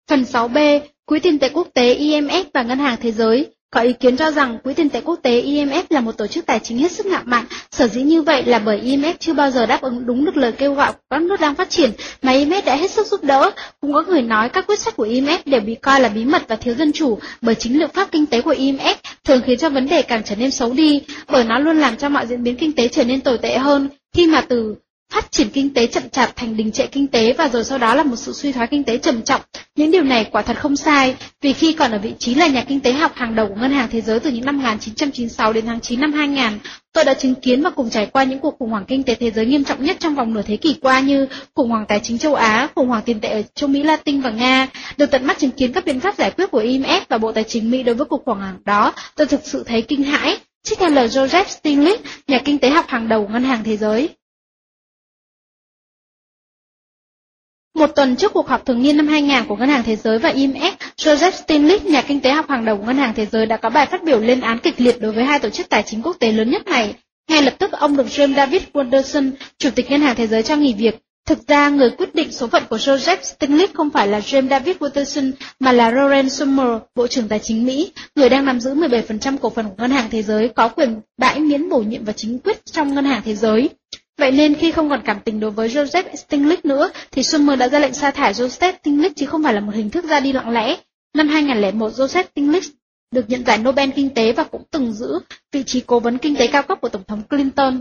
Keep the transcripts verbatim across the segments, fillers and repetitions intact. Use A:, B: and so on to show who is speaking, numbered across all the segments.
A: Phần sáu B, Quỹ tiền tệ quốc tế I M F và Ngân hàng Thế giới có ý kiến cho rằng Quỹ tiền tệ quốc tế I M F là một tổ chức tài chính hết sức ngạo mạn. Sở dĩ như vậy là bởi I M F chưa bao giờ đáp ứng đúng được lời kêu gọi của các nước đang phát triển mà I M F đã hết sức giúp đỡ. Cũng có người nói các quyết sách của I M F đều bị coi là bí mật và thiếu dân chủ, bởi chính liệu pháp kinh tế của I M F thường khiến cho vấn đề càng trở nên xấu đi, bởi nó luôn làm cho mọi diễn biến kinh tế trở nên tồi tệ hơn, khi mà từ phát triển kinh tế chậm chạp thành đình trệ kinh tế và rồi sau đó là một sự suy thoái kinh tế trầm trọng. Những điều này quả thật không sai, vì khi còn ở vị trí là nhà kinh tế học hàng đầu của Ngân hàng Thế giới từ những năm một nghìn chín trăm chín mươi sáu đến tháng chín năm hai nghìn, tôi đã chứng kiến và cùng trải qua những cuộc khủng hoảng kinh tế thế giới nghiêm trọng nhất trong vòng nửa thế kỷ qua như khủng hoảng tài chính châu Á, khủng hoảng tiền tệ ở châu Mỹ Latin và Nga. Được tận mắt chứng kiến các biện pháp giải quyết của I M F và Bộ Tài chính Mỹ đối với cuộc khủng hoảng đó, tôi thực sự thấy kinh hãi. Trích theo lời Joseph Stiglitz, nhà kinh tế học hàng đầu của Ngân hàng Thế giới. Một tuần trước cuộc họp thường niên năm hai nghìn của Ngân hàng Thế giới và I M F, Joseph Stiglitz, nhà kinh tế học hàng đầu của Ngân hàng Thế giới đã có bài phát biểu lên án kịch liệt đối với hai tổ chức tài chính quốc tế lớn nhất này. Ngay lập tức ông được James David Walderson, Chủ tịch Ngân hàng Thế giới cho nghỉ việc. Thực ra, người quyết định số phận của Joseph Stiglitz không phải là James David Walderson mà là Lawrence Summers, Bộ trưởng Tài chính Mỹ, người đang nắm giữ mười bảy phần trăm cổ phần của Ngân hàng Thế giới, có quyền bãi miễn bổ nhiệm và chính quyết trong Ngân hàng Thế giới. Vậy nên khi không còn cảm tình đối với Joseph Stiglitz nữa, thì Summers đã ra lệnh sa thải Joseph Stiglitz chứ không phải là một hình thức ra đi lặng lẽ. Năm hai nghìn lẻ một, Joseph Stiglitz được nhận giải Nobel Kinh tế và cũng từng giữ vị trí cố vấn kinh tế cao cấp của Tổng thống Clinton.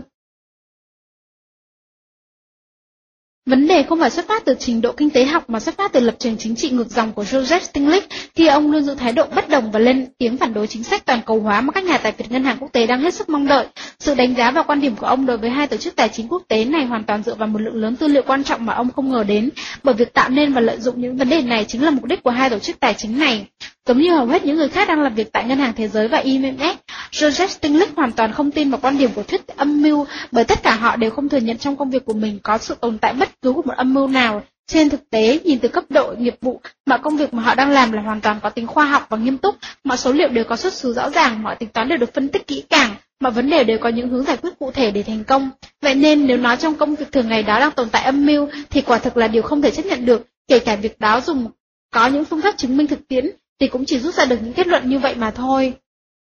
A: Vấn đề không phải xuất phát từ trình độ kinh tế học mà xuất phát từ lập trường chính trị ngược dòng của Joseph Stiglitz, khi ông luôn giữ thái độ bất đồng và lên tiếng phản đối chính sách toàn cầu hóa mà các nhà tài phiệt ngân hàng quốc tế đang hết sức mong đợi. Sự đánh giá và quan điểm của ông đối với hai tổ chức tài chính quốc tế này hoàn toàn dựa vào một lượng lớn tư liệu quan trọng mà ông không ngờ đến, bởi việc tạo nên và lợi dụng những vấn đề này chính là mục đích của hai tổ chức tài chính này. Giống như hầu hết những người khác đang làm việc tại Ngân hàng Thế giới và I M F, Joseph Stiglitz hoàn toàn không tin vào quan điểm của thuyết âm mưu, bởi tất cả họ đều không thừa nhận trong công việc của mình có sự tồn tại bất cứ của một âm mưu nào. Trên thực tế, nhìn từ cấp độ nghiệp vụ, mọi công việc mà họ đang làm là hoàn toàn có tính khoa học và nghiêm túc, mọi số liệu đều có xuất xứ rõ ràng, mọi tính toán đều được phân tích kỹ càng, mọi vấn đề đều có những hướng giải quyết cụ thể để thành công. Vậy nên nếu nói trong công việc thường ngày đó đang tồn tại âm mưu thì quả thực là điều không thể chấp nhận được, kể cả việc đó dùng có những phương pháp chứng minh thực tiễn thì cũng chỉ rút ra được những kết luận như vậy mà thôi.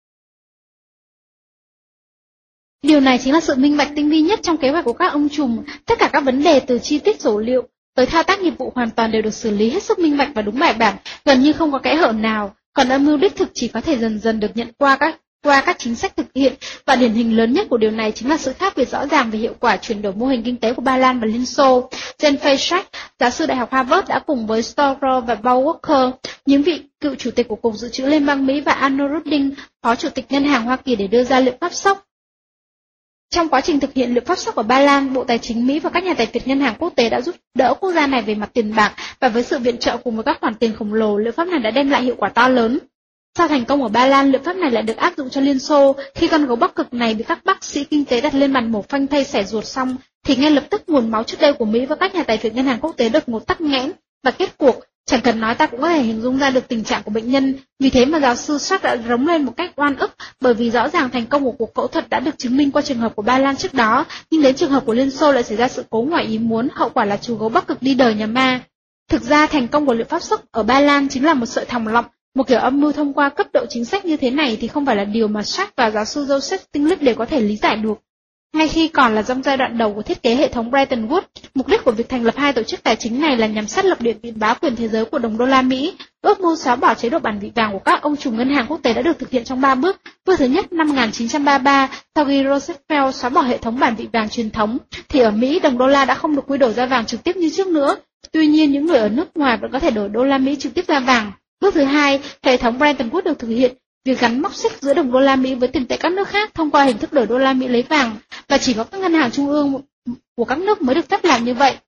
A: Điều này chính là sự minh bạch tinh vi nhất trong kế hoạch của các ông trùm. Tất cả các vấn đề từ chi tiết số liệu tới thao tác nghiệp vụ hoàn toàn đều được xử lý hết sức minh bạch và đúng bài bản, gần như không có kẽ hở nào. Còn âm mưu đích thực chỉ có thể dần dần được nhận qua các qua các chính sách thực hiện, và điển hình lớn nhất của điều này chính là sự khác biệt rõ ràng về hiệu quả chuyển đổi mô hình kinh tế của Ba Lan và Liên Xô. Jen Fashak, giáo sư Đại học Harvard, đã cùng với Storer và Paul Walker, những vị cựu chủ tịch của Cục Dự trữ Liên bang Mỹ, và Arnold Rudin, phó chủ tịch Ngân hàng Hoa Kỳ để đưa ra liệu pháp sốc. Trong quá trình thực hiện liệu pháp sốc ở Ba Lan, Bộ Tài chính Mỹ và các nhà tài phiệt ngân hàng quốc tế đã giúp đỡ quốc gia này về mặt tiền bạc, và với sự viện trợ cùng với các khoản tiền khổng lồ, liệu pháp này đã đem lại hiệu quả to lớn. Sau thành công ở Ba Lan, liệu pháp này lại được áp dụng cho Liên Xô. Khi con gấu Bắc Cực này bị các bác sĩ kinh tế đặt lên bàn mổ phanh thây xẻ ruột xong, thì ngay lập tức nguồn máu trước đây của Mỹ và các nhà tài phiệt ngân hàng quốc tế đột ngột tắc nghẽn, và kết cuộc, chẳng cần nói ta cũng có thể hình dung ra được tình trạng của bệnh nhân. Vì thế mà giáo sư Stark đã rống lên một cách oan ức, bởi vì rõ ràng thành công của cuộc phẫu thuật đã được chứng minh qua trường hợp của Ba Lan trước đó, nhưng đến trường hợp của Liên Xô lại xảy ra sự cố ngoài ý muốn, hậu quả là chú gấu Bắc Cực đi đời nhà ma. Thực ra thành công của liệu pháp sốc ở Ba Lan chính là một sợi thòng lọng. Một kiểu âm mưu thông qua cấp độ chính sách như thế này thì không phải là điều mà Stark và giáo sư Joseph Stiglitz đều có thể lý giải được. Ngay khi còn là trong giai đoạn đầu của thiết kế hệ thống Bretton Woods, mục đích của việc thành lập hai tổ chức tài chính này là nhằm xác lập địa vị bá quyền thế giới của đồng đô la Mỹ. Ước mưu xóa bỏ chế độ bản vị vàng của các ông trùm ngân hàng quốc tế đã được thực hiện trong ba bước. Bước thứ nhất, năm một nghìn chín trăm ba mươi ba, sau khi Roosevelt xóa bỏ hệ thống bản vị vàng truyền thống, thì ở Mỹ đồng đô la đã không được quy đổi ra vàng trực tiếp như trước nữa. Tuy nhiên, những người ở nước ngoài vẫn có thể đổi đô la Mỹ trực tiếp ra vàng. Bước thứ hai, hệ thống Bretton Woods được thực hiện, việc gắn móc xích giữa đồng đô la Mỹ với tiền tệ các nước khác thông qua hình thức đổi đô la Mỹ lấy vàng, và chỉ có các ngân hàng trung ương của các nước mới được phép làm như vậy.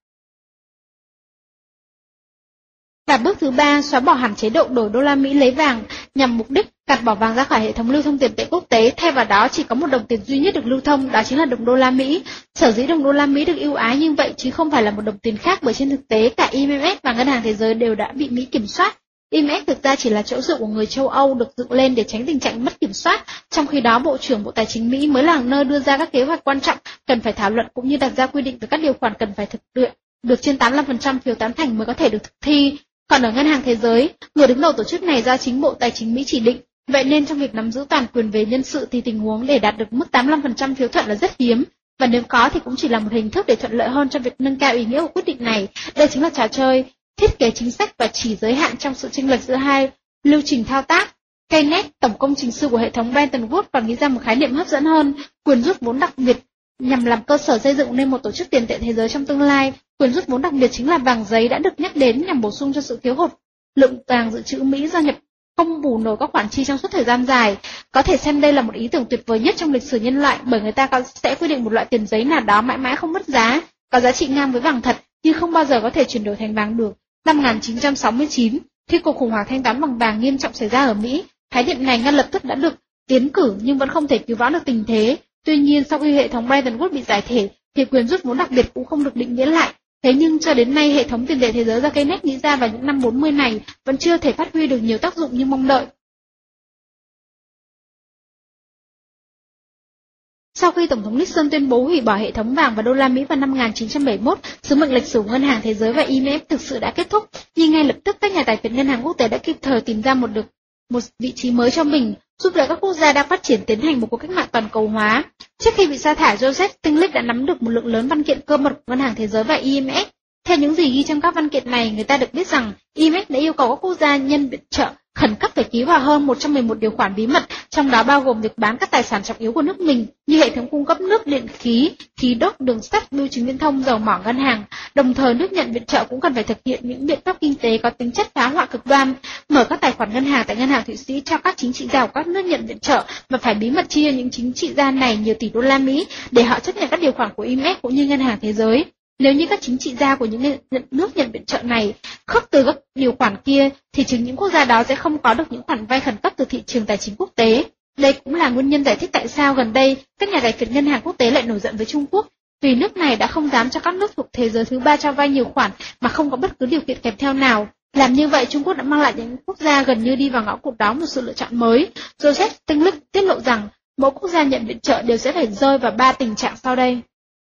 A: Và bước thứ ba, xóa bỏ hẳn chế độ đổi đô la Mỹ lấy vàng, nhằm mục đích gạt bỏ vàng ra khỏi hệ thống lưu thông tiền tệ quốc tế, thay vào đó chỉ có một đồng tiền duy nhất được lưu thông, đó chính là đồng đô la Mỹ. Sở dĩ đồng đô la Mỹ được ưu ái như vậy chứ không phải là một đồng tiền khác, bởi trên thực tế cả I M F và Ngân hàng Thế giới đều đã bị Mỹ kiểm soát. I M F thực ra chỉ là chỗ dựa của người châu Âu được dựng lên để tránh tình trạng mất kiểm soát, trong khi đó Bộ trưởng Bộ Tài chính Mỹ mới là nơi đưa ra các kế hoạch quan trọng cần phải thảo luận cũng như đặt ra quy định về các điều khoản cần phải thực hiện, được trên tám mươi lăm phần trăm phiếu tán thành mới có thể được thực thi. Còn ở Ngân hàng Thế giới, người đứng đầu tổ chức này do chính Bộ Tài chính Mỹ chỉ định, vậy nên trong việc nắm giữ toàn quyền về nhân sự thì tình huống để đạt được mức tám mươi lăm phần trăm phiếu thuận là rất hiếm, và nếu có thì cũng chỉ là một hình thức để thuận lợi hơn cho việc nâng cao ý nghĩa của quyết định này. Đây chính là trò chơi, thiết kế chính sách và chỉ giới hạn trong sự chênh lệch giữa hai lưu trình thao tác. Keynes, tổng công trình sư của hệ thống Bretton Woods, còn nghĩ ra một khái niệm hấp dẫn hơn, quyền rút vốn đặc biệt, nhằm làm cơ sở xây dựng nên một tổ chức tiền tệ thế giới trong tương lai. Quyền rút vốn đặc biệt chính là vàng giấy đã được nhắc đến nhằm bổ sung cho sự thiếu hụt lượng vàng dự trữ Mỹ do nhập không bù nổi các khoản chi trong suốt thời gian dài. Có thể xem đây là một ý tưởng tuyệt vời nhất trong lịch sử nhân loại, bởi người ta sẽ quy định một loại tiền giấy nào đó mãi mãi không mất giá, có giá trị ngang với vàng thật, nhưng không bao giờ có thể chuyển đổi thành vàng được. Năm một nghìn chín trăm sáu mươi chín, khi cuộc khủng hoảng thanh toán bằng vàng nghiêm trọng xảy ra ở Mỹ, khái niệm này ngay lập tức đã được tiến cử nhưng vẫn không thể cứu vãn được tình thế. Tuy nhiên, sau khi hệ thống Bretton Woods bị giải thể, thì quyền rút vốn đặc biệt cũng không được định nghĩa lại. Thế nhưng cho đến nay, hệ thống tiền tệ thế giới do Keynes nghĩ ra vào những năm bốn mươi này vẫn chưa thể phát huy được nhiều tác dụng như mong đợi. Sau khi Tổng thống Nixon tuyên bố hủy bỏ hệ thống vàng và đô la Mỹ vào năm một nghìn chín trăm bảy mươi mốt, sứ mệnh lịch sử của Ngân hàng Thế giới và I M F thực sự đã kết thúc, nhưng ngay lập tức các nhà tài phiệt ngân hàng quốc tế đã kịp thời tìm ra một được một vị trí mới cho mình, giúp đỡ các quốc gia đang phát triển tiến hành một cuộc cách mạng toàn cầu hóa. Trước khi bị sa thải, Joseph Stiglitz đã nắm được một lượng lớn văn kiện cơ mật của Ngân hàng Thế giới và I M F. Theo những gì ghi trong các văn kiện này, người ta được biết rằng I M F đã yêu cầu các quốc gia nhân viện trợ khẩn cấp phải ký vào hơn một trăm mười một điều khoản bí mật, trong đó bao gồm việc bán các tài sản trọng yếu của nước mình như hệ thống cung cấp nước, điện khí, khí đốt, đường sắt, bưu chính viễn thông, dầu mỏ, ngân hàng. Đồng thời, nước nhận viện trợ cũng cần phải thực hiện những biện pháp kinh tế có tính chất phá hoại cực đoan, mở các tài khoản ngân hàng tại ngân hàng Thụy Sĩ cho các chính trị gia của các nước nhận viện trợ và phải bí mật chia những chính trị gia này nhiều tỷ đô la Mỹ để họ chấp nhận các điều khoản của I M F cũng như Ngân hàng Thế giới. Nếu như các chính trị gia của những nước nhận viện trợ này khước từ các điều khoản kia, thì chính những quốc gia đó sẽ không có được những khoản vay khẩn cấp từ thị trường tài chính quốc tế. Đây cũng là nguyên nhân giải thích tại sao gần đây các nhà tài phiệt ngân hàng quốc tế lại nổi giận với Trung Quốc, vì nước này đã không dám cho các nước thuộc thế giới thứ ba cho vay nhiều khoản mà không có bất cứ điều kiện kèm theo nào. Làm như vậy, Trung Quốc đã mang lại những quốc gia gần như đi vào ngõ cụt đó một sự lựa chọn mới. Joseph Stiglitz tiết lộ rằng mỗi quốc gia nhận viện trợ đều sẽ phải rơi vào ba tình trạng sau đây.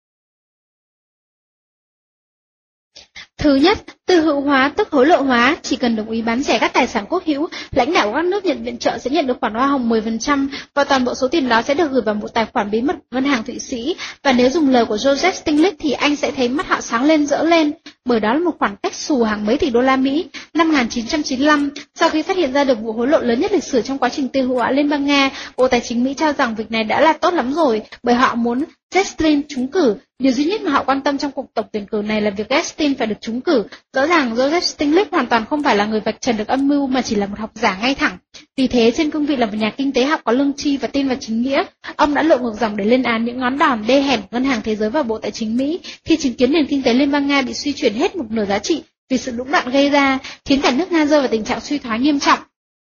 A: Thứ nhất, tư hữu hóa tức hối lộ hóa, chỉ cần đồng ý bán rẻ các tài sản quốc hữu, lãnh đạo của các nước nhận viện trợ sẽ nhận được khoản hoa hồng mười phần trăm và toàn bộ số tiền đó sẽ được gửi vào một tài khoản bí mật của Ngân hàng Thụy Sĩ, và nếu dùng lời của Joseph Stiglitz thì anh sẽ thấy mắt họ sáng lên rỡ lên, bởi đó là một khoản cách xù hàng mấy tỷ đô la Mỹ. Năm một nghìn chín trăm chín mươi lăm, sau khi phát hiện ra được vụ hối lộ lớn nhất lịch sử trong quá trình tư hữu hóa Liên bang Nga, Bộ Tài chính Mỹ cho rằng việc này đã là tốt lắm rồi, bởi họ muốn Yeltsin trúng cử. Điều duy nhất mà họ quan tâm trong cuộc tổng tuyển cử này là việc Yeltsin phải được trúng cử. Rõ ràng Joseph Stiglitz hoàn toàn không phải là người vạch trần được âm mưu mà chỉ là một học giả ngay thẳng. Vì thế, trên cương vị là một nhà kinh tế học có lương tri và tin vào chính nghĩa, ông đã lộ ngược dòng để lên án những ngón đòn đê hèn của Ngân hàng Thế giới và Bộ Tài chính Mỹ khi chứng kiến nền kinh tế Liên bang Nga bị suy chuyển hết một nửa giá trị vì sự lũng đoạn gây ra, khiến cả nước Nga rơi vào tình trạng suy thoái nghiêm trọng.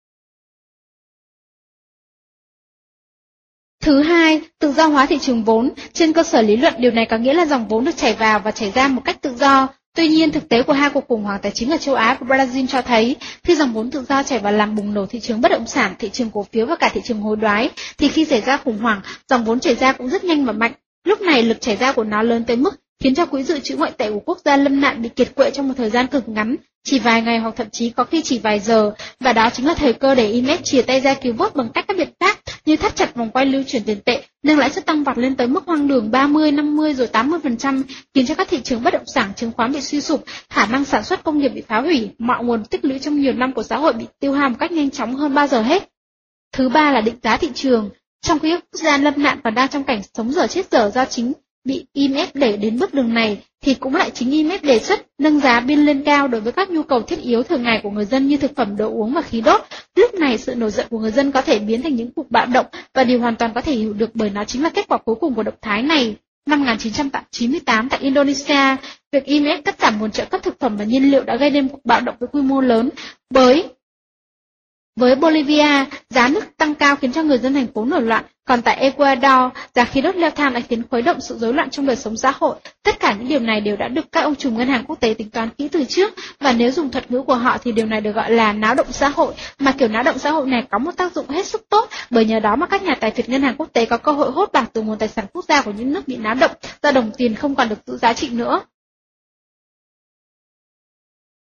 A: Thứ hai, tự do hóa thị trường vốn. Trên cơ sở lý luận, điều này có nghĩa là dòng vốn được chảy vào và chảy ra một cách tự do. Tuy nhiên, thực tế của hai cuộc khủng hoảng tài chính ở châu Á và Brazil cho thấy, khi dòng vốn tự do chảy vào làm bùng nổ thị trường bất động sản, thị trường cổ phiếu và cả thị trường hối đoái, thì khi xảy ra khủng hoảng, dòng vốn chảy ra cũng rất nhanh và mạnh. Lúc này, lực chảy ra của nó lớn tới mức khiến cho quỹ dự trữ ngoại tệ của quốc gia lâm nạn bị kiệt quệ trong một thời gian cực ngắn, chỉ vài ngày hoặc thậm chí có khi chỉ vài giờ, và đó chính là thời cơ để I M F chìa tay ra cứu vớt bằng cách các biện pháp như thắt chặt vòng quay lưu chuyển tiền tệ, nâng lãi suất tăng vọt lên tới mức hoang đường ba mươi, năm mươi rồi tám mươi phần trăm, khiến cho các thị trường bất động sản, chứng khoán bị suy sụp, khả năng sản xuất công nghiệp bị phá hủy, mọi nguồn tích lũy trong nhiều năm của xã hội bị tiêu hao một cách nhanh chóng hơn bao giờ hết. Thứ ba là định giá thị trường. Trong khi các quốc gia lâm nạn còn đang trong cảnh sống dở chết dở do chính bị I M F đẩy đến bước đường này, thì cũng lại chính I M F đề xuất nâng giá biên lên cao đối với các nhu cầu thiết yếu thường ngày của người dân như thực phẩm, đồ uống và khí đốt. Lúc này sự nổi giận của người dân có thể biến thành những cuộc bạo động, và điều hoàn toàn có thể hiểu được bởi nó chính là kết quả cuối cùng của động thái này. Năm một nghìn chín trăm chín mươi tám tại Indonesia, việc I M F cắt giảm nguồn trợ cấp thực phẩm và nhiên liệu đã gây nên cuộc bạo động với quy mô lớn. Bởi Với Bolivia, giá nước tăng cao khiến cho người dân thành phố nổi loạn, còn tại Ecuador, giá khí đốt leo thang đã khiến khuấy động sự rối loạn trong đời sống xã hội. Tất cả những điều này đều đã được các ông trùm ngân hàng quốc tế tính toán kỹ từ trước, và nếu dùng thuật ngữ của họ thì điều này được gọi là náo động xã hội, mà kiểu náo động xã hội này có một tác dụng hết sức tốt, bởi nhờ đó mà các nhà tài phiệt ngân hàng quốc tế có cơ hội hốt bạc từ nguồn tài sản quốc gia của những nước bị náo động, do đồng tiền không còn được giữ giá trị nữa.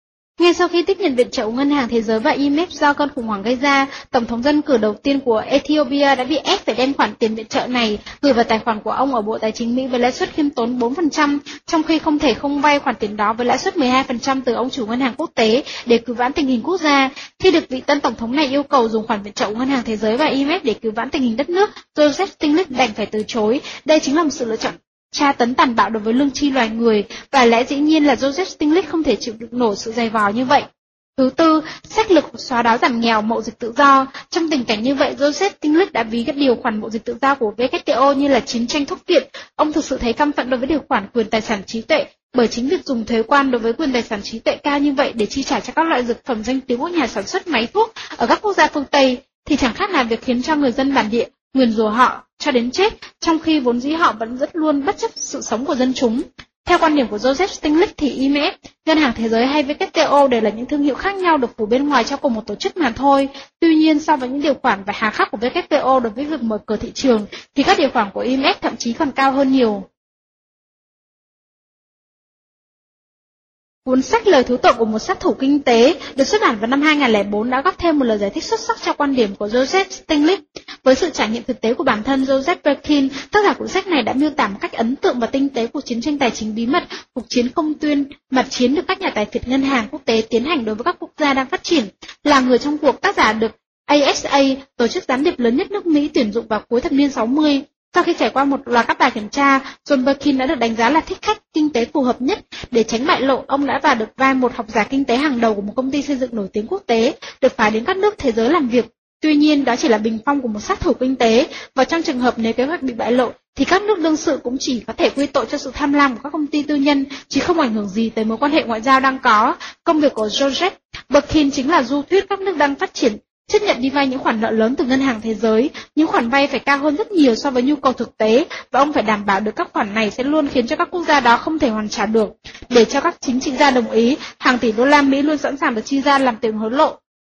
A: Ngay sau khi tiếp nhận viện trợ của Ngân hàng Thế giới và i em ép do cơn khủng hoảng gây ra, Tổng thống dân cử đầu tiên của Ethiopia đã bị ép phải đem khoản tiền viện trợ này gửi vào tài khoản của ông ở Bộ Tài chính Mỹ với lãi suất khiêm tốn bốn phần trăm, trong khi không thể không vay khoản tiền đó với lãi suất mười hai phần trăm từ ông chủ ngân hàng quốc tế để cứu vãn tình hình quốc gia. Khi được vị tân tổng thống này yêu cầu dùng khoản viện trợ của Ngân hàng Thế giới và i em ép để cứu vãn tình hình đất nước, Joseph Stiglitz đành phải từ chối. Đây chính là một sự lựa chọn tra tấn tàn bạo đối với lương tri loài người, và lẽ dĩ nhiên là Joseph Stiglitz không thể chịu được nổi sự dày vò như vậy. Thứ tư, sách lược xóa đói giảm nghèo, mậu dịch tự do. Trong tình cảnh như vậy, Joseph Stiglitz đã ví các điều khoản mậu dịch tự do của vê kép tê o như là chiến tranh thuốc viện. Ông thực sự thấy căm phẫn đối với điều khoản quyền tài sản trí tuệ, bởi chính việc dùng thuế quan đối với quyền tài sản trí tuệ cao như vậy để chi trả cho các loại dược phẩm danh tiếng của nhà sản xuất máy thuốc ở các quốc gia phương Tây thì chẳng khác nào việc khiến cho người dân bản địa nguyền rủa họ cho đến chết, trong khi vốn dĩ họ vẫn rất luôn bất chấp sự sống của dân chúng. Theo quan điểm của Joseph Stiglitz thì i em ép, Ngân hàng Thế giới hay vê kép tê o đều là những thương hiệu khác nhau được phủ bên ngoài cho cùng một tổ chức mà thôi. Tuy nhiên, so với những điều khoản và hà khắc của vê kép tê o đối với việc mở cửa thị trường, thì các điều khoản của i em ép thậm chí còn cao hơn nhiều. Cuốn sách Lời thú tội của một sát thủ kinh tế được xuất bản vào năm hai nghìn không trăm lẻ bốn đã góp thêm một lời giải thích xuất sắc cho quan điểm của Joseph Stiglitz. Với sự trải nghiệm thực tế của bản thân Joseph Birkin, tác giả cuốn sách này đã miêu tả một cách ấn tượng và tinh tế cuộc chiến tranh tài chính bí mật, cuộc chiến không tuyên, mặt chiến được các nhà tài phiệt ngân hàng quốc tế tiến hành đối với các quốc gia đang phát triển. Là người trong cuộc, tác giả được a ét a, tổ chức gián điệp lớn nhất nước Mỹ, tuyển dụng vào cuối thập niên sáu mươi. Sau khi trải qua một loạt các bài kiểm tra, John Birkin đã được đánh giá là thích khách kinh tế phù hợp nhất. Để tránh bại lộ, ông đã vào được vai một học giả kinh tế hàng đầu của một công ty xây dựng nổi tiếng quốc tế, được phái đến các nước thế giới làm việc. Tuy nhiên, đó chỉ là bình phong của một sát thủ kinh tế, và trong trường hợp nếu kế hoạch bị bại lộ, thì các nước đương sự cũng chỉ có thể quy tội cho sự tham lam của các công ty tư nhân, chứ không ảnh hưởng gì tới mối quan hệ ngoại giao đang có. Công việc của Joseph Birkin chính là du thuyết các nước đang phát triển chấp nhận đi vay những khoản nợ lớn từ Ngân hàng Thế giới. Những khoản vay phải cao hơn rất nhiều so với nhu cầu thực tế, và ông phải đảm bảo được các khoản này sẽ luôn khiến cho các quốc gia đó không thể hoàn trả được. Để cho các chính trị gia đồng ý, hàng tỷ đô la Mỹ luôn sẵn sàng được chi ra làm tiền hối lộ.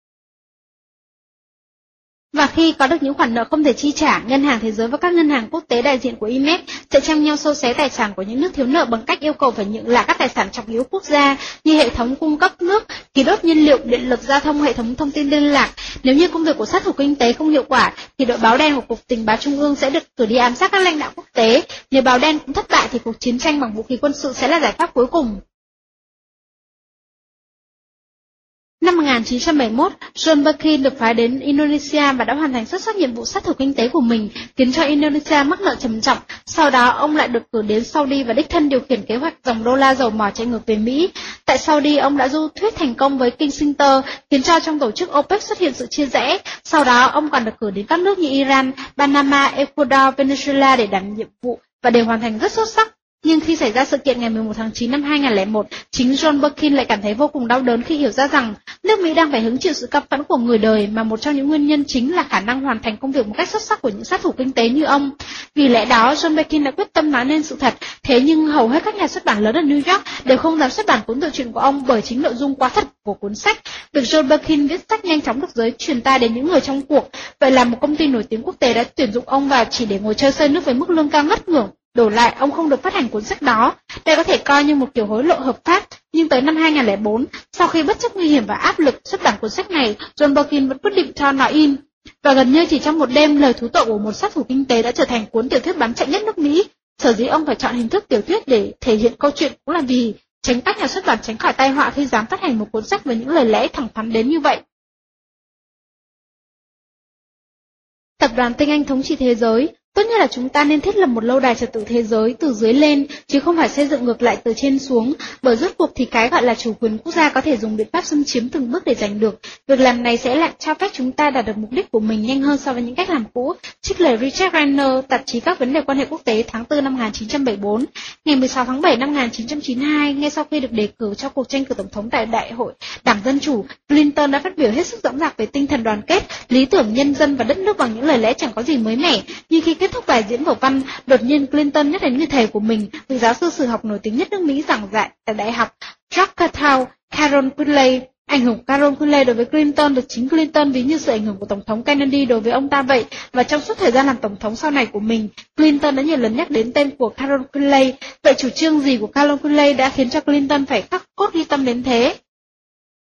A: Và khi có được những khoản nợ không thể chi trả, Ngân hàng Thế giới và các ngân hàng quốc tế đại diện của i em ép sẽ tranh nhau xô xé tài sản của những nước thiếu nợ bằng cách yêu cầu phải nhượng lại các tài sản trọng yếu quốc gia như hệ thống cung cấp nước, khí đốt nhiên liệu, điện lực, giao thông, hệ thống thông tin liên lạc. Nếu như công việc của sát thủ kinh tế không hiệu quả, thì đội báo đen của Cục Tình báo Trung ương sẽ được cử đi ám sát các lãnh đạo quốc tế. Nếu báo đen cũng thất bại thì cuộc chiến tranh bằng vũ khí quân sự sẽ là giải pháp cuối cùng. Năm một nghìn chín trăm bảy mươi mốt, John Birkin được phái đến Indonesia và đã hoàn thành xuất sắc nhiệm vụ sát thủ kinh tế của mình, khiến cho Indonesia mắc nợ trầm trọng. Sau đó, ông lại được cử đến Saudi và đích thân điều khiển kế hoạch dòng đô la dầu mỏ chạy ngược về Mỹ. Tại Saudi, ông đã du thuyết thành công với Kissinger, khiến cho trong tổ chức OPEC xuất hiện sự chia rẽ. Sau đó, ông còn được cử đến các nước như Iran, Panama, Ecuador, Venezuela để đảm nhiệm vụ và đều hoàn thành rất xuất sắc. Nhưng khi xảy ra sự kiện ngày mười một tháng chín năm hai nghìn không trăm lẻ một, chính John Birkin lại cảm thấy vô cùng đau đớn khi hiểu ra rằng nước Mỹ đang phải hứng chịu sự căm phẫn của người đời, mà một trong những nguyên nhân chính là khả năng hoàn thành công việc một cách xuất sắc của những sát thủ kinh tế như ông. Vì lẽ đó, John Birkin đã quyết tâm nói nên sự thật, thế nhưng hầu hết các nhà xuất bản lớn ở New York đều không dám xuất bản cuốn tự truyện của ông bởi chính nội dung quá thật của cuốn sách. Việc John Birkin viết sách nhanh chóng được giới truyền tai đến những người trong cuộc, vậy là một công ty nổi tiếng quốc tế đã tuyển dụng ông vào chỉ để ngồi chơi xơi nước với mức lương cao ngất ngưỡng. Đổi lại, ông không được phát hành cuốn sách đó. Đây có thể coi như một kiểu hối lộ hợp pháp, nhưng tới năm hai nghìn không trăm lẻ bốn, sau khi bất chấp nguy hiểm và áp lực xuất bản cuốn sách này, John Birkin vẫn quyết định cho nó in. Và gần như chỉ trong một đêm, Lời thú tội của một sát thủ kinh tế đã trở thành cuốn tiểu thuyết bán chạy nhất nước Mỹ. Sở dĩ ông phải chọn hình thức tiểu thuyết để thể hiện câu chuyện cũng là vì tránh các nhà xuất bản tránh khỏi tai họa khi dám phát hành một cuốn sách với những lời lẽ thẳng thắn đến như vậy. Tập đoàn Tinh Anh thống trị thế giới. Tốt nhất là chúng ta nên thiết lập một lâu đài trật tự thế giới từ dưới lên, chứ không phải xây dựng ngược lại từ trên xuống, bởi rốt cuộc thì cái gọi là chủ quyền quốc gia có thể dùng biện pháp xâm chiếm từng bước để giành được. Việc làm này sẽ lại cho phép chúng ta đạt được mục đích của mình nhanh hơn so với những cách làm cũ. Trích lời Richard Renner, tạp chí Các vấn đề quan hệ quốc tế tháng tư năm một nghìn chín trăm bảy mươi bốn. Ngày mười sáu tháng bảy năm một nghìn chín trăm chín mươi hai, ngay sau khi được đề cử cho cuộc tranh cử tổng thống tại Đại hội Đảng Dân Chủ, Clinton đã phát biểu hết sức dõng dạc về tinh thần đoàn kết, lý tưởng nhân dân và đất nước bằng những lời lẽ chẳng có gì mới mẻ. Nhưng khi kết thúc bài diễn vở văn, đột nhiên Clinton nhắc đến người thầy của mình, vị giáo sư sử học nổi tiếng nhất nước Mỹ giảng dạy tại Đại học Georgetown, Carol Quinley. Ảnh hưởng của Carol Quinley đối với Clinton được chính Clinton ví như sự ảnh hưởng của Tổng thống Kennedy đối với ông ta vậy, và trong suốt thời gian làm Tổng thống sau này của mình, Clinton đã nhiều lần nhắc đến tên của Carol Quinley. Vậy chủ trương gì của Carol Quinley đã khiến cho Clinton phải khắc cốt ghi tâm đến thế?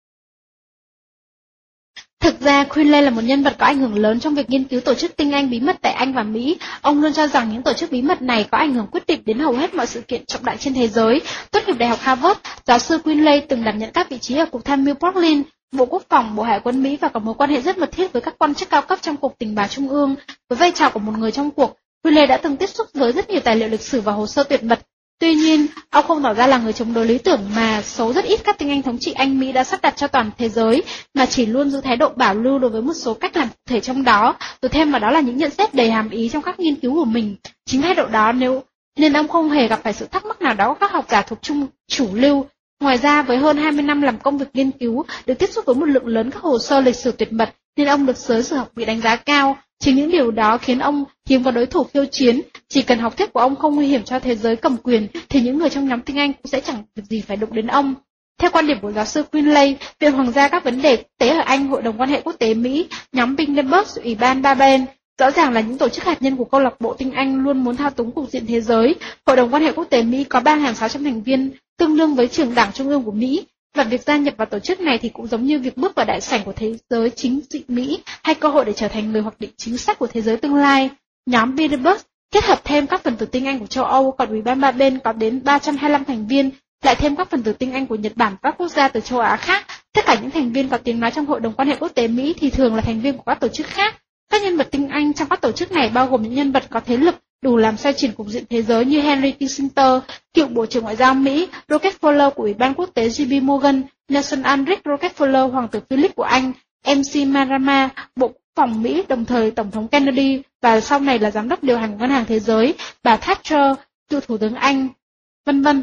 A: Thực ra, Quinley là một nhân vật có ảnh hưởng lớn trong việc nghiên cứu tổ chức tinh Anh bí mật tại Anh và Mỹ. Ông luôn cho rằng những tổ chức bí mật này có ảnh hưởng quyết định đến hầu hết mọi sự kiện trọng đại trên thế giới. Tốt nghiệp Đại học Harvard, giáo sư Quinley từng đảm nhận các vị trí ở Cục Tham mưu Portland, Bộ Quốc phòng, Bộ Hải quân Mỹ và có mối quan hệ rất mật thiết với các quan chức cao cấp trong Cục Tình báo Trung ương. Với vai trò của một người trong cuộc, Quinley đã từng tiếp xúc với rất nhiều tài liệu lịch sử và hồ sơ tuyệt mật. Tuy nhiên, ông không tỏ ra là người chống đối lý tưởng mà số rất ít các tinh Anh thống trị Anh Mỹ đã sắp đặt cho toàn thế giới, mà chỉ luôn giữ thái độ bảo lưu đối với một số cách làm cụ thể trong đó, rồi thêm vào đó là những nhận xét đầy hàm ý trong các nghiên cứu của mình. Chính thái độ đó nếu nên ông không hề gặp phải sự thắc mắc nào đó của các học giả thuộc trung chủ lưu. Ngoài ra, với hơn hai mươi năm làm công việc nghiên cứu, được tiếp xúc với một lượng lớn các hồ sơ lịch sử tuyệt mật, nên ông được giới sử học bị đánh giá cao. Chính những điều đó khiến ông hiếm có đối thủ khiêu chiến. Chỉ cần học thuyết của ông không nguy hiểm cho thế giới cầm quyền, thì những người trong nhóm tinh Anh cũng sẽ chẳng việc gì phải đụng đến ông. Theo quan điểm của giáo sư Quinley, Viện Hoàng gia các vấn đề quốc tế ở Anh, Hội đồng quan hệ quốc tế Mỹ, nhóm Bilderberg, Ủy ban ba bên, rõ ràng là những tổ chức hạt nhân của câu lạc bộ tinh Anh luôn muốn thao túng cục diện thế giới. Hội đồng quan hệ quốc tế Mỹ có ba nghìn sáu trăm thành viên, tương đương với trưởng đảng trung ương của Mỹ. Và việc gia nhập vào tổ chức này thì cũng giống như việc bước vào đại sảnh của thế giới chính trị Mỹ, hay cơ hội để trở thành người hoạch định chính sách của thế giới tương lai. Nhóm Bilderberg kết hợp thêm các phần tử tinh Anh của châu Âu, còn Ủy ban ba bên có đến ba trăm hai mươi lăm thành viên, lại thêm các phần tử tinh Anh của Nhật Bản và các quốc gia từ châu Á khác. Tất cả những thành viên có tiếng nói trong Hội đồng quan hệ quốc tế Mỹ thì thường là thành viên của các tổ chức khác. Các nhân vật tinh Anh trong các tổ chức này bao gồm những nhân vật có thế lực đủ làm xoay chuyển cục diện thế giới như Henry Kissinger, cựu Bộ trưởng Ngoại giao Mỹ, Rockefeller của Ủy ban quốc tế J P Morgan, Nelson Aldrich Rockefeller, Hoàng tử Philip của Anh, em xê Marama, Bộ Quốc phòng Mỹ, đồng thời Tổng thống Kennedy và sau này là Giám đốc điều hành của Ngân hàng Thế giới, bà Thatcher, cựu Thủ tướng Anh, vân vân.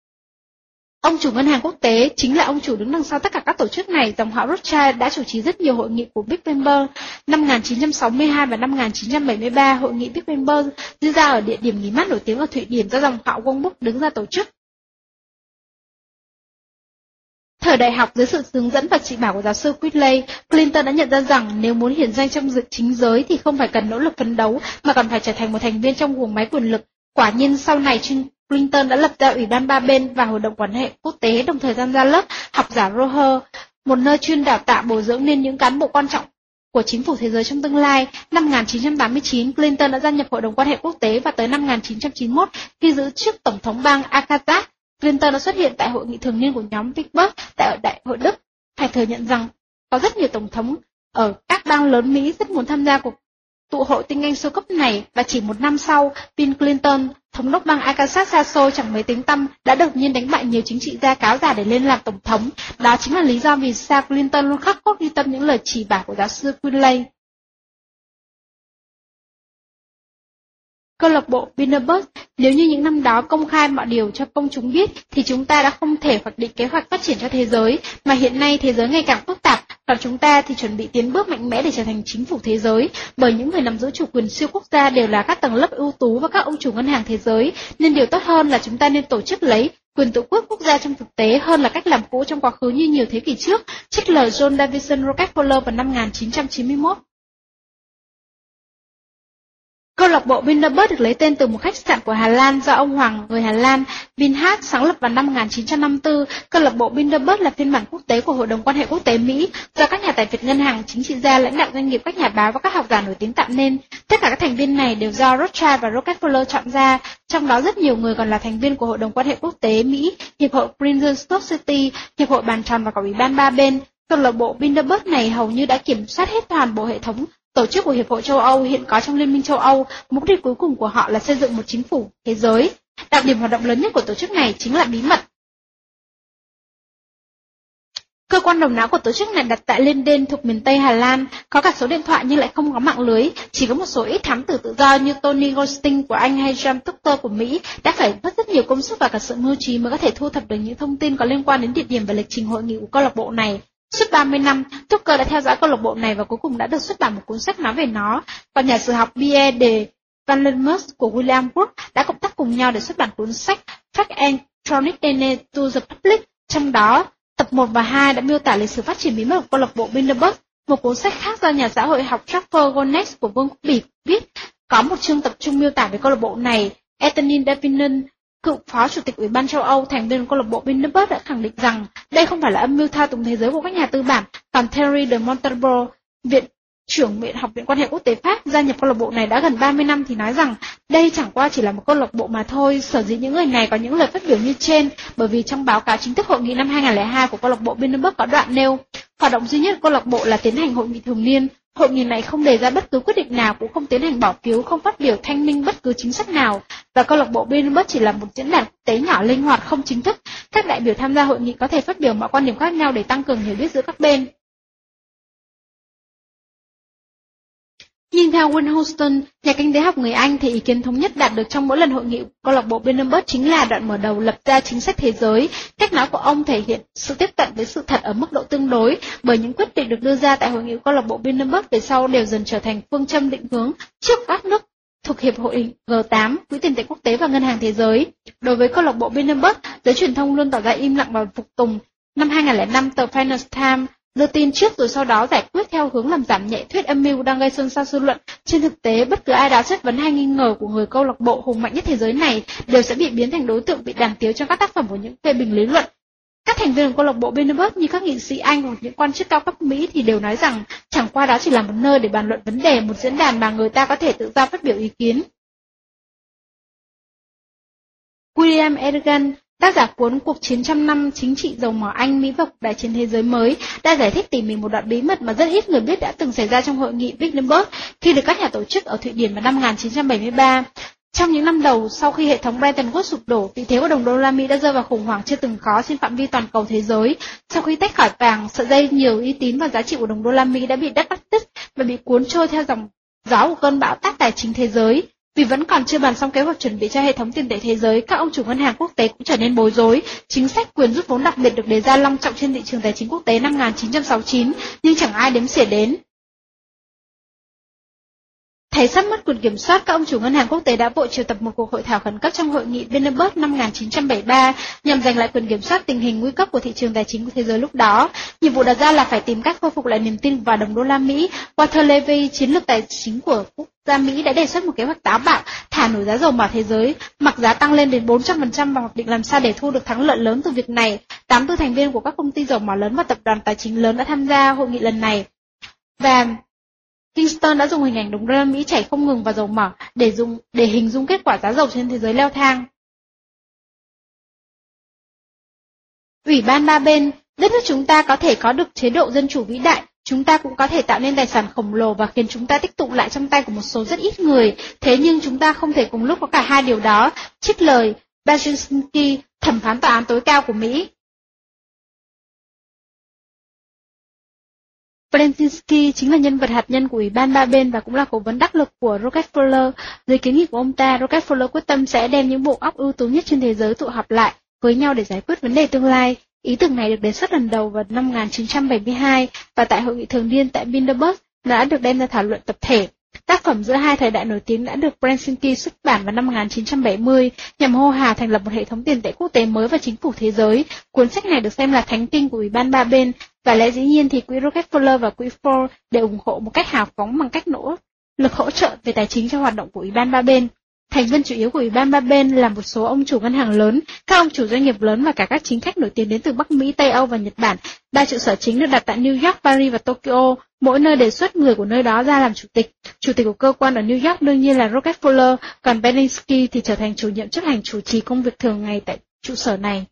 A: Ông chủ ngân hàng quốc tế chính là ông chủ đứng đằng sau tất cả các tổ chức này. Dòng họ Rothschild đã chủ trì rất nhiều hội nghị của Big Bang. Năm một nghìn chín trăm sáu mươi hai và năm một nghìn chín trăm bảy mươi ba, hội nghị Big Bang diễn ra ở địa điểm nghỉ mát nổi tiếng ở Thụy Điển do dòng họ Wong Buk đứng ra tổ chức. Thời đại học, dưới sự hướng dẫn và chỉ bảo của giáo sư Quinley, Clinton đã nhận ra rằng nếu muốn hiển danh trong chính giới thì không phải cần nỗ lực phấn đấu, mà còn phải trở thành một thành viên trong guồng máy quyền lực. Quả nhiên sau này Clinton đã lập ra Ủy ban ba bên và Hội đồng quan hệ quốc tế, đồng thời tham gia lớp học giả Roher, một nơi chuyên đào tạo bồi dưỡng nên những cán bộ quan trọng của chính phủ thế giới trong tương lai. Năm một nghìn chín trăm tám mươi chín, Clinton đã gia nhập Hội đồng quan hệ quốc tế và tới năm một nghìn chín trăm chín mươi mốt, khi giữ chức Tổng thống bang Arkansas, Clinton đã xuất hiện tại hội nghị thường niên của nhóm Bilderberg tại Đại hội Đức. Phải thừa nhận rằng có rất nhiều tổng thống ở các bang lớn Mỹ rất muốn tham gia cuộc tụ hội tinh Anh siêu cấp này, và chỉ một năm sau, Bill Clinton, thống đốc bang Arkansas xa xôi chẳng mấy tiếng tăm, đã đột nhiên đánh bại nhiều chính trị gia cáo giả để lên làm tổng thống. Đó chính là lý do vì sao Clinton luôn khắc cốt ghi tâm những lời chỉ bảo của giáo sư Quinley. Câu lạc bộ Bilderberg, nếu như những năm đó công khai mọi điều cho công chúng biết, thì chúng ta đã không thể hoạch định kế hoạch phát triển cho thế giới, mà hiện nay thế giới ngày càng phức tạp, còn chúng ta thì chuẩn bị tiến bước mạnh mẽ để trở thành chính phủ thế giới, bởi những người nắm giữ chủ quyền siêu quốc gia đều là các tầng lớp ưu tú và các ông chủ ngân hàng thế giới, nên điều tốt hơn là chúng ta nên tổ chức lấy quyền tự quyết quốc gia trong thực tế hơn là cách làm cũ trong quá khứ như nhiều thế kỷ trước, trích lời John Davison Rockefeller vào năm một nghìn chín trăm chín mươi mốt. Câu lạc bộ Bilderberg được lấy tên từ một khách sạn của Hà Lan do ông Hoàng người Hà Lan Vinhart sáng lập vào năm một nghìn chín trăm năm mươi tư. Câu lạc bộ Bilderberg là phiên bản quốc tế của Hội đồng quan hệ quốc tế Mỹ do các nhà tài phiệt ngân hàng, chính trị gia, lãnh đạo doanh nghiệp, các nhà báo và các học giả nổi tiếng tạo nên. Tất cả các thành viên này đều do Rothschild và Rockefeller chọn ra, trong đó rất nhiều người còn là thành viên của Hội đồng quan hệ quốc tế Mỹ, Hiệp hội Princeton Society, Hiệp hội Bàn tròn và cả Ủy ban ba bên. Câu lạc bộ Bilderberg này hầu như đã kiểm soát hết toàn bộ hệ thống tổ chức của Hiệp hội châu Âu hiện có trong Liên minh châu Âu. Mục đích cuối cùng của họ là xây dựng một chính phủ thế giới. Đặc điểm hoạt động lớn nhất của tổ chức này chính là bí mật. Cơ quan đầu não của tổ chức này đặt tại Leiden thuộc miền Tây Hà Lan, có cả số điện thoại nhưng lại không có mạng lưới. Chỉ có một số ít thám tử tự do như Tony Goldstein của Anh hay James Tucker của Mỹ đã phải mất rất nhiều công sức và cả sự mưu trí mới có thể thu thập được những thông tin có liên quan đến địa điểm và lịch trình hội nghị của câu lạc bộ này. Suốt ba mươi năm, Tucker đã theo dõi câu lạc bộ này và cuối cùng đã được xuất bản một cuốn sách nói về nó. Còn nhà sử học Pierre de Vandermeer của William Wood đã cộng tác cùng nhau để xuất bản cuốn sách Fact and Chronicle to the Public. Trong đó, tập một và hai đã miêu tả lịch sử phát triển bí mật của câu lạc bộ Bilderberg. Một cuốn sách khác do nhà xã hội học Trevor Gones của Vương quốc Bỉ viết có một chương tập trung miêu tả về câu lạc bộ này. Anthony Davinen, cựu phó chủ tịch Ủy ban châu Âu, thành viên câu lạc bộ Bilderberg đã khẳng định rằng đây không phải là âm mưu thao túng thế giới của các nhà tư bản, Còn Thierry de Montebourg, viện trưởng Viện Học viện Quan hệ Quốc tế Pháp, gia nhập câu lạc bộ này đã gần ba mươi năm thì nói rằng đây chẳng qua chỉ là một câu lạc bộ mà thôi. Sở dĩ những người này có những lời phát biểu như trên bởi vì trong báo cáo chính thức hội nghị năm hai không không hai của câu lạc bộ Bilderberg có đoạn nêu hoạt động duy nhất của câu lạc bộ là tiến hành hội nghị thường niên. Hội nghị này không đề ra bất cứ quyết định nào, cũng không tiến hành bỏ phiếu, không phát biểu thanh minh bất cứ chính sách nào, và câu lạc bộ Bilderberg chỉ là một diễn đàn quốc tế nhỏ linh hoạt không chính thức. Các đại biểu tham gia hội nghị có thể phát biểu mọi quan điểm khác nhau để tăng cường hiểu biết giữa các bên. Nhưng theo Win Houston, nhà kinh tế học người Anh, thì ý kiến thống nhất đạt được trong mỗi lần hội nghị câu lạc bộ Bilderberg chính là đoạn mở đầu lập ra chính sách thế giới. Cách nói của ông thể hiện sự tiếp cận với sự thật ở mức độ tương đối, bởi những quyết định được đưa ra tại hội nghị câu lạc bộ Bilderberg về sau đều dần trở thành phương châm định hướng trước các nước thuộc hiệp hội G tám, Quỹ tiền tệ quốc tế và Ngân hàng Thế giới. Đối với câu lạc bộ Bilderberg, giới truyền thông luôn tỏ ra im lặng và phục tùng. Năm hai không không năm, tờ Financial Times đưa tin trước rồi sau đó giải quyết theo hướng làm giảm nhẹ thuyết âm mưu đang gây xôn xao dư luận. Trên thực tế, bất cứ ai đó chất vấn hay nghi ngờ của người câu lạc bộ hùng mạnh nhất thế giới này đều sẽ bị biến thành đối tượng bị đàm tiếu trong các tác phẩm của những phê bình lý luận. Các thành viên của câu lạc bộ Bilderberg như các nghị sĩ Anh hoặc những quan chức cao cấp Mỹ thì đều nói rằng chẳng qua đó chỉ là một nơi để bàn luận vấn đề, một diễn đàn mà người ta có thể tự do phát biểu ý kiến. William Egan, tác giả cuốn Cuộc chiến trăm năm chính trị dầu mỏ Anh, Mỹ và cuộc đại chiến thế giới mới, đã giải thích tỉ mỉ một đoạn bí mật mà rất ít người biết đã từng xảy ra trong hội nghị Bilderberg khi được các nhà tổ chức ở Thụy Điển vào năm một nghìn chín trăm bảy mươi ba. Trong những năm đầu sau khi hệ thống Bretton Woods sụp đổ, vị thế của đồng đô la Mỹ đã rơi vào khủng hoảng chưa từng có trên phạm vi toàn cầu thế giới. Sau khi tách khỏi vàng, sợi dây nhiều uy tín và giá trị của đồng đô la Mỹ đã bị đứt cắt đứt và bị cuốn trôi theo dòng gió của cơn bão táp tài chính thế giới. Vì vẫn còn chưa bàn xong kế hoạch chuẩn bị cho hệ thống tiền tệ thế giới, các ông chủ ngân hàng quốc tế cũng trở nên bối rối. Chính sách quyền rút vốn đặc biệt được đề ra long trọng trên thị trường tài chính quốc tế năm một nghìn chín trăm sáu mươi chín, nhưng chẳng ai đếm xỉa đến. Thấy sắp mất quyền kiểm soát, các ông chủ ngân hàng quốc tế đã vội triệu tập một cuộc hội thảo khẩn cấp trong hội nghị Bilderberg năm một nghìn chín trăm bảy mươi ba nhằm giành lại quyền kiểm soát tình hình nguy cấp của thị trường tài chính của thế giới lúc đó. Nhiệm vụ đặt ra là phải tìm cách khôi phục lại niềm tin vào đồng đô la Mỹ. Walter Levy, chiến lược tài chính của quốc gia Mỹ, đã đề xuất một kế hoạch táo bạo thả nổi giá dầu mỏ thế giới, mặc giá tăng lên đến bốn trăm phần trăm và hoạch định làm sao để thu được thắng lợi lớn từ việc này. tám mươi tư thành viên của các công ty dầu mỏ lớn và tập đoàn tài chính lớn đã tham gia hội nghị lần này. Và Kingston đã dùng hình ảnh đồng đô la Mỹ chảy không ngừng vào dầu mỏ để dùng để hình dung kết quả giá dầu trên thế giới leo thang. Ủy ban ba bên, đất nước chúng ta có thể có được chế độ dân chủ vĩ đại, chúng ta cũng có thể tạo nên tài sản khổng lồ và khiến chúng ta tích tụ lại trong tay của một số rất ít người. Thế nhưng chúng ta không thể cùng lúc có cả hai điều đó, trích lời Brzezinski, thẩm phán tòa án tối cao của Mỹ. Brzezinski chính là nhân vật hạt nhân của Ủy ban ba bên và cũng là cố vấn đắc lực của Rockefeller. Dưới kiến nghị của ông ta, Rockefeller quyết tâm sẽ đem những bộ óc ưu tú nhất trên thế giới tụ họp lại với nhau để giải quyết vấn đề tương lai. Ý tưởng này được đề xuất lần đầu vào năm một nghìn chín trăm bảy mươi hai và tại hội nghị thường niên tại Bilderberg đã được đem ra thảo luận tập thể. Tác phẩm Giữa hai thời đại nổi tiếng đã được Brzezinski xuất bản vào năm một nghìn chín trăm bảy mươi nhằm hô hào thành lập một hệ thống tiền tệ quốc tế mới và chính phủ thế giới. Cuốn sách này được xem là thánh kinh của Ủy ban ba bên, và lẽ dĩ nhiên thì quỹ Rockefeller và quỹ Ford đều ủng hộ một cách hào phóng bằng cách nỗ lực hỗ trợ về tài chính cho hoạt động của Ủy ban ba bên. Thành viên chủ yếu của Ủy ban ba bên là một số ông chủ ngân hàng lớn, các ông chủ doanh nghiệp lớn và cả các chính khách nổi tiếng đến từ Bắc Mỹ, Tây Âu và Nhật Bản. Ba trụ sở chính được đặt tại New York, Paris và Tokyo. Mỗi nơi đề xuất người của nơi đó ra làm chủ tịch. Chủ tịch của cơ quan ở New York đương nhiên là Rockefeller, còn Brzezinski thì trở thành chủ nhiệm chấp hành chủ trì công việc thường ngày tại trụ sở này.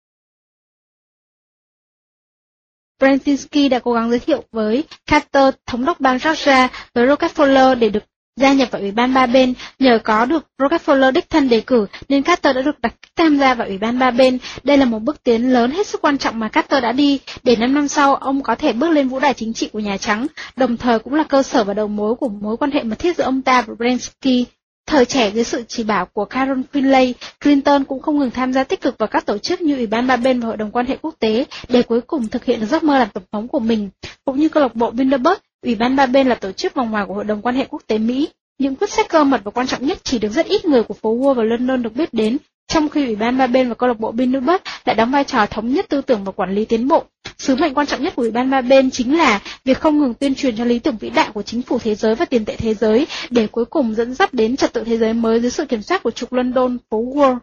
A: Brzezinski đã cố gắng giới thiệu với Carter, thống đốc bang Georgia, với Rockefeller để được gia nhập vào Ủy ban ba bên. Nhờ có được Rockefeller đích thân đề cử nên Carter đã được đặt tham gia vào Ủy ban ba bên. Đây là một bước tiến lớn hết sức quan trọng mà Carter đã đi để năm năm sau ông có thể bước lên vũ đài chính trị của Nhà Trắng, đồng thời cũng là cơ sở và đầu mối của mối quan hệ mật thiết giữa ông ta và Brzezinski. Thời trẻ dưới sự chỉ bảo của Carol Finlay, Clinton cũng không ngừng tham gia tích cực vào các tổ chức như Ủy ban ba bên và Hội đồng quan hệ quốc tế để cuối cùng thực hiện được giấc mơ làm tổng thống của mình. Cũng như câu lạc bộ Bilderberg, Ủy ban ba bên là tổ chức vòng ngoài của Hội đồng quan hệ quốc tế Mỹ. Những quyết sách cơ mật và quan trọng nhất chỉ được rất ít người của phố Wall và London được biết đến, trong khi Ủy ban ba bên và câu lạc bộ Bilderberg lại đóng vai trò thống nhất tư tưởng và quản lý tiến bộ. Sứ mệnh quan trọng nhất của Ủy ban ba bên chính là việc không ngừng tuyên truyền cho lý tưởng vĩ đại của chính phủ thế giới và tiền tệ thế giới để cuối cùng dẫn dắt đến trật tự thế giới mới dưới sự kiểm soát của trục London, phố Wall.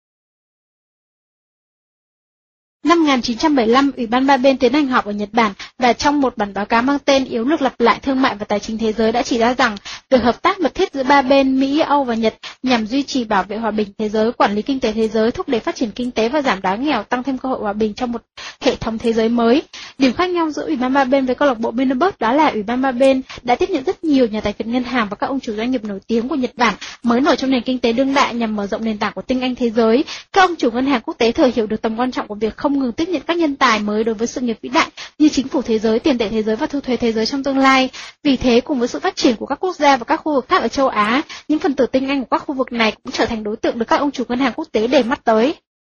A: Năm một nghìn chín trăm bảy mươi lăm, Ủy ban ba bên tiến hành họp ở Nhật Bản và trong một bản báo cáo mang tên Yếu lược lặp lại thương mại và tài chính thế giới đã chỉ ra rằng việc hợp tác mật thiết giữa ba bên Mỹ, Âu và Nhật nhằm duy trì bảo vệ hòa bình thế giới, quản lý kinh tế thế giới, thúc đẩy phát triển kinh tế và giảm đói nghèo, tăng thêm cơ hội hòa bình trong một hệ thống thế giới mới. Điểm khác nhau giữa Ủy ban ba bên với câu lạc bộ Bilderberg đó là Ủy ban ba bên đã tiếp nhận rất nhiều nhà tài phiệt ngân hàng và các ông chủ doanh nghiệp nổi tiếng của Nhật Bản mới nổi trong nền kinh tế đương đại nhằm mở rộng nền tảng của tinh anh thế giới. Các ông chủ ngân hàng quốc tế thừa hiểu được tầm quan trọng của việc không ngừng tiếp nhận các nhân tài mới đối với sự nghiệp vĩ đại như chính phủ thế giới, tiền tệ thế giới và thu thuế thế giới trong tương lai. Vì thế, cùng với sự phát triển của các quốc gia và các khu vực khác ở châu Á, những phần tử tinh anh của các khu vực này cũng trở thành đối tượng được các ông chủ ngân hàng quốc tế để mắt tới.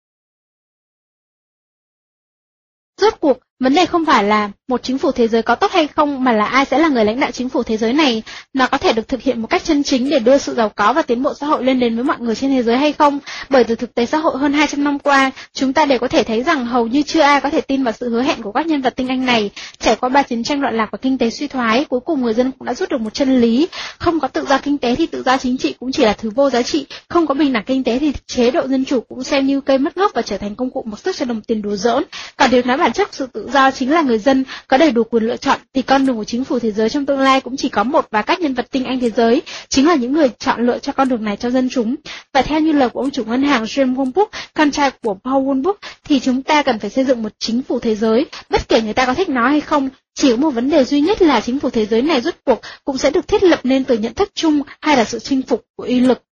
A: Rốt cuộc, vấn đề không phải là một chính phủ thế giới có tốt hay không, mà là ai sẽ là người lãnh đạo chính phủ thế giới này. Nó có thể được thực hiện một cách chân chính để đưa sự giàu có và tiến bộ xã hội lên đến với mọi người trên thế giới hay không? Bởi từ thực tế xã hội hơn hai trăm năm qua, chúng ta đều có thể thấy rằng hầu như chưa ai có thể tin vào sự hứa hẹn của các nhân vật tinh anh này. Trải qua ba chiến tranh loạn lạc và kinh tế suy thoái, cuối cùng người dân cũng đã rút được một chân lý: không có tự do kinh tế thì tự do chính trị cũng chỉ là thứ vô giá trị, không có bình đẳng kinh tế thì chế độ dân chủ cũng xem như cây mất gốc và trở thành công cụ mặc sức cho đồng tiền đùa giỡn. Còn điều nói bản chất sự tự do chính là người dân có đầy đủ quyền lựa chọn, thì con đường của chính phủ thế giới trong tương lai cũng chỉ có một, và các nhân vật tinh anh thế giới chính là những người chọn lựa cho con đường này cho dân chúng. Và theo như lời của ông chủ ngân hàng James Woolbrook, con trai của Paul Woolbrook, thì chúng ta cần phải xây dựng một chính phủ thế giới, bất kể người ta có thích nó hay không. Chỉ có một vấn đề duy nhất là chính phủ thế giới này rốt cuộc cũng sẽ được thiết lập nên từ nhận thức chung hay là sự chinh phục của uy lực.